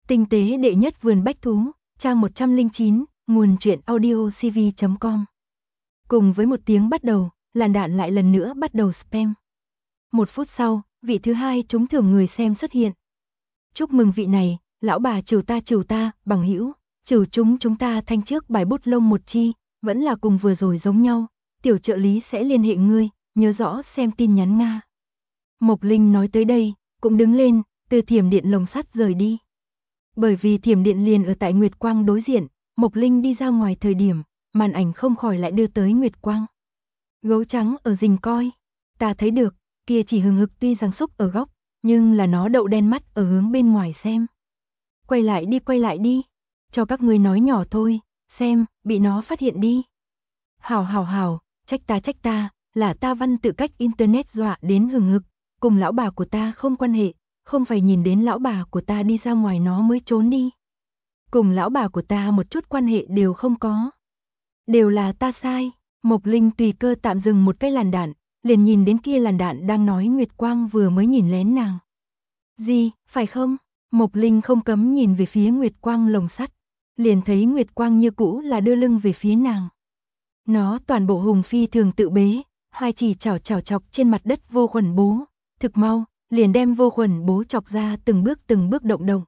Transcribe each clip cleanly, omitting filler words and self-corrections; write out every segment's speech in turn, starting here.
Tinh tế đệ nhất vườn bách thú, trang 109, nguồn truyện audiocv.com. Cùng với một tiếng bắt đầu, làn đạn lại lần nữa bắt đầu spam. 1 phút sau, vị thứ hai trúng thưởng người xem xuất hiện. Chúc mừng vị này, lão bà trừ ta, bằng hữu, trừ chúng ta thanh trước bài bút lông một chi, vẫn là cùng vừa rồi giống nhau, tiểu trợ lý sẽ liên hệ ngươi, nhớ rõ xem tin nhắn Nga. Mộc Linh nói tới đây, cũng đứng lên, từ thiểm điện lồng sắt rời đi. Bởi vì thiểm điện liền ở tại Nguyệt Quang đối diện, Mộc Linh đi ra ngoài thời điểm, màn ảnh không khỏi lại đưa tới Nguyệt Quang. Gấu trắng ở rình coi, ta thấy được, kia chỉ hừng hực tuy rằng xúc ở góc, nhưng là nó đậu đen mắt ở hướng bên ngoài xem. Quay lại đi, cho các ngươi nói nhỏ thôi, xem, bị nó phát hiện đi. Hảo, trách ta, là ta văn tự cách internet dọa đến hừng hực, cùng lão bà của ta không quan hệ, không phải nhìn đến lão bà của ta đi ra ngoài nó mới trốn đi. Cùng lão bà của ta một chút quan hệ đều không có. Đều là ta sai. Mộc Linh tùy cơ tạm dừng một cái làn đạn, liền nhìn đến kia làn đạn đang nói Nguyệt Quang vừa mới nhìn lén nàng. Gì, phải không? Mộc Linh không cấm nhìn về phía Nguyệt Quang lồng sắt, liền thấy Nguyệt Quang như cũ là đưa lưng về phía nàng. Nó toàn bộ hùng phi thường tự bế, hai chỉ chảo chọc trên mặt đất vô khuẩn bố, thực mau, liền đem vô khuẩn bố chọc ra từng bước động.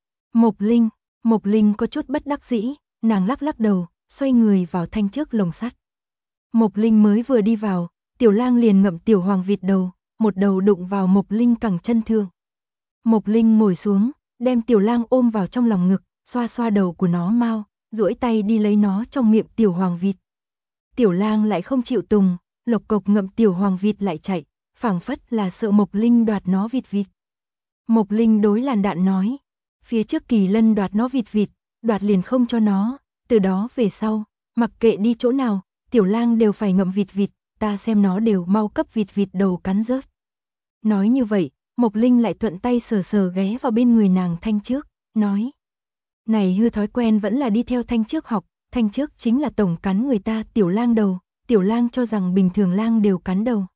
Mộc Linh có chút bất đắc dĩ, nàng lắc đầu, xoay người vào thanh trước lồng sắt. Mộc Linh mới vừa đi vào, Tiểu Lang liền ngậm Tiểu Hoàng vịt đầu, một đầu đụng vào Mộc Linh cẳng chân thượng. Mộc Linh ngồi xuống, đem Tiểu Lang ôm vào trong lòng ngực, xoa đầu của nó mau, duỗi tay đi lấy nó trong miệng Tiểu Hoàng vịt. Tiểu Lang lại không chịu tùng, lộc cộc ngậm Tiểu Hoàng vịt lại chạy, phảng phất là sợ Mộc Linh đoạt nó vịt. Mộc Linh đối làn đạn nói, phía trước Kỳ Lân đoạt nó vịt, đoạt liền không cho nó, từ đó về sau, mặc kệ đi chỗ nào, Tiểu Lang đều phải ngậm vịt, ta xem nó đều mau cấp vịt đầu cắn rớt. Nói như vậy, Mộc Linh lại thuận tay sờ ghé vào bên người nàng Thanh Trước, nói, này hư thói quen vẫn là đi theo Thanh Trước học, Thanh Trước chính là tổng cắn người ta Tiểu Lang đầu, Tiểu Lang cho rằng bình thường lang đều cắn đầu.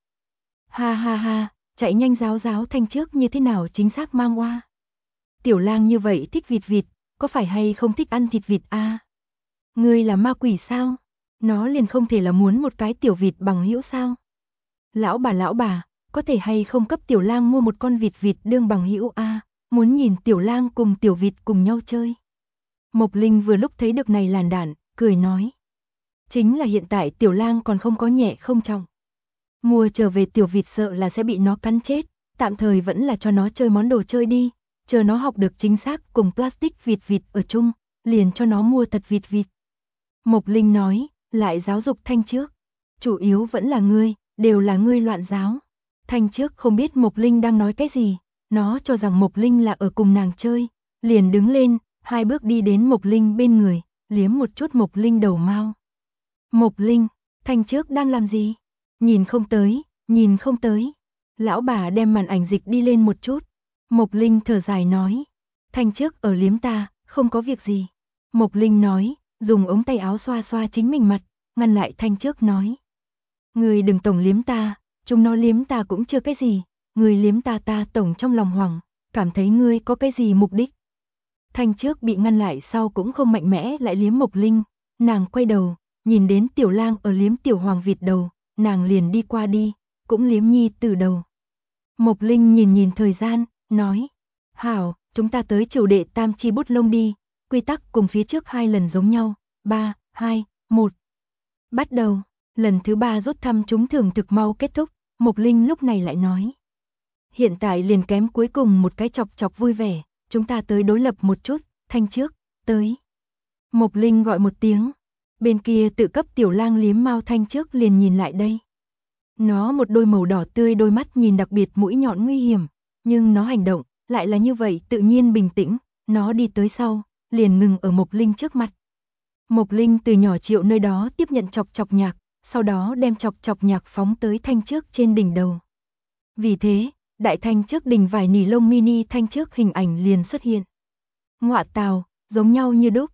Ha, chạy nhanh giáo Thanh Trước như thế nào chính xác mang oa. Tiểu Lang như vậy thích vịt, có phải hay không thích ăn thịt vịt a? Ngươi là ma quỷ sao? Nó liền không thể là muốn một cái tiểu vịt bằng hữu sao? Lão bà, có thể hay không cấp Tiểu Lang mua một con vịt đương bằng hữu a, muốn nhìn Tiểu Lang cùng tiểu vịt cùng nhau chơi. Mộc Linh vừa lúc thấy được này làn đạn, cười nói. Chính là hiện tại Tiểu Lang còn không có nhẹ không trọng. Mua trở về tiểu vịt sợ là sẽ bị nó cắn chết, tạm thời vẫn là cho nó chơi món đồ chơi đi, chờ nó học được chính xác cùng plastic vịt ở chung, liền cho nó mua thật vịt. Mộc Linh nói, lại giáo dục Thanh Trước, chủ yếu vẫn là ngươi, đều là ngươi loạn giáo. Thanh Trước không biết Mộc Linh đang nói cái gì, nó cho rằng Mộc Linh là ở cùng nàng chơi, liền đứng lên, 2 bước đi đến Mộc Linh bên người, liếm một chút Mộc Linh đầu mao. Mộc Linh, Thanh Trước đang làm gì? Nhìn không tới. Lão bà đem màn ảnh dịch đi lên một chút. Mộc Linh thở dài nói, Thanh Trước ở liếm ta, không có việc gì. Mộc Linh nói, dùng ống tay áo xoa chính mình mặt, ngăn lại Thanh Trước nói. Người đừng tổng liếm ta, chúng nó liếm ta cũng chưa cái gì, người liếm ta tổng trong lòng hoảng, cảm thấy ngươi có cái gì mục đích. Thanh Trước bị ngăn lại sau cũng không mạnh mẽ lại liếm Mộc Linh, nàng quay đầu, nhìn đến Tiểu Lang ở liếm Tiểu Hoàng vịt đầu, nàng liền đi qua đi, cũng liếm nhi từ đầu. Mộc Linh nhìn thời gian, nói, hảo, chúng ta tới chiều đệ tam chi bút lông đi, quy tắc cùng phía trước 2 lần giống nhau, 3, 2, 1. Bắt đầu, lần thứ 3 rút thăm trúng thưởng thực mau kết thúc, Mộc Linh lúc này lại nói. Hiện tại liền kém cuối cùng một cái chọc vui vẻ, chúng ta tới đối lập một chút, Thanh Trước, tới. Mộc Linh gọi một tiếng, bên kia tự cấp Tiểu Lang liếm mao Thanh Trước liền nhìn lại đây. Nó một đôi màu đỏ tươi đôi mắt nhìn đặc biệt mũi nhọn nguy hiểm, nhưng nó hành động lại là như vậy tự nhiên bình tĩnh, nó đi tới sau, liền ngừng ở Mộc Linh trước mặt. Mộc Linh từ nhỏ chịu nơi đó tiếp nhận chọc nhạc, sau đó đem chọc nhạc phóng tới Thanh Trước trên đỉnh đầu. Vì thế, đại Thanh Trước đỉnh vải nỉ lông mini Thanh Trước hình ảnh liền xuất hiện. Ngọa tào, giống nhau như đúc.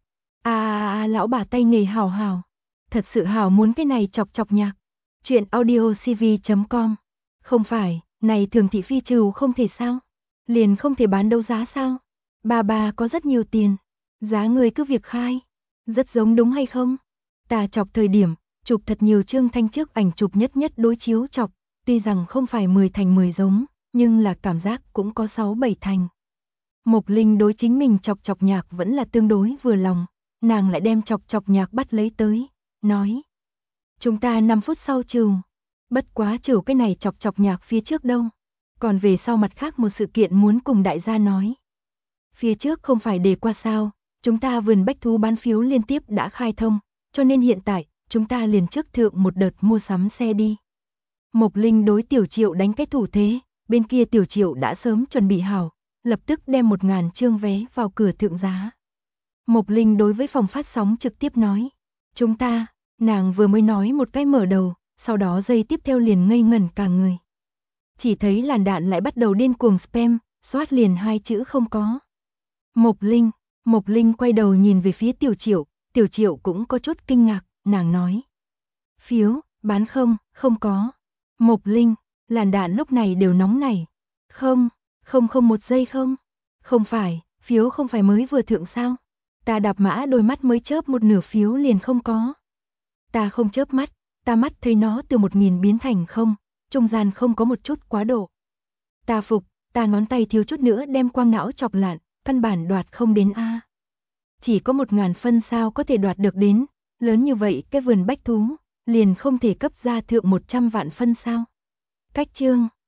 Lão bà tay nghề hảo. Thật sự hảo muốn cái này chọc nhạc. Chuyện audiocv.com. Không phải, này thường thị phi trừ không thể sao? Liền không thể bán đấu giá sao? Ba có rất nhiều tiền. Giá người cứ việc khai. Rất giống đúng hay không? Ta chọc thời điểm, chụp thật nhiều Trương Thanh trước ảnh chụp nhất đối chiếu chọc, tuy rằng không phải 10 thành 10 giống, nhưng là cảm giác cũng có 6-7 thành. Mộc Linh đối chính mình chọc nhạc vẫn là tương đối vừa lòng, nàng lại đem chọc nhạc bắt lấy tới, nói. Chúng ta 5 phút sau trừ, bất quá trừ cái này chọc nhạc phía trước đâu, còn về sau mặt khác một sự kiện muốn cùng đại gia nói. Phía trước không phải đề qua sao, chúng ta vườn bách thú bán phiếu liên tiếp đã khai thông, cho nên hiện tại, chúng ta liền trước thượng một đợt mua sắm xe đi. Mộc Linh đối Tiểu Triệu đánh cái thủ thế, bên kia Tiểu Triệu đã sớm chuẩn bị hảo, lập tức đem 1000 trương vé vào cửa thượng giá. Mộc Linh đối với phòng phát sóng trực tiếp nói, chúng ta, nàng vừa mới nói một cái mở đầu, sau đó giây tiếp theo liền ngây ngẩn cả người. Chỉ thấy làn đạn lại bắt đầu điên cuồng spam, xoát liền 2 chữ không có. Mộc Linh quay đầu nhìn về phía Tiểu Triệu cũng có chút kinh ngạc, nàng nói. Phiếu, bán không có. Mộc Linh, làn đạn lúc này đều nóng nảy. Không một giây không. Không phải, phiếu không phải mới vừa thượng sao? Ta đạp mã đôi mắt mới chớp một nửa phiếu liền không có. Ta không chớp mắt, ta mắt thấy nó từ 1000 biến thành không, trung gian không có một chút quá độ. Ta phục, ta ngón tay thiếu chút nữa đem quang não chọc lạn, căn bản đoạt không đến a. Chỉ có 1000 phân sao có thể đoạt được đến, lớn như vậy cái vườn bách thú, liền không thể cấp ra thượng 100 vạn phân sao? Cách chương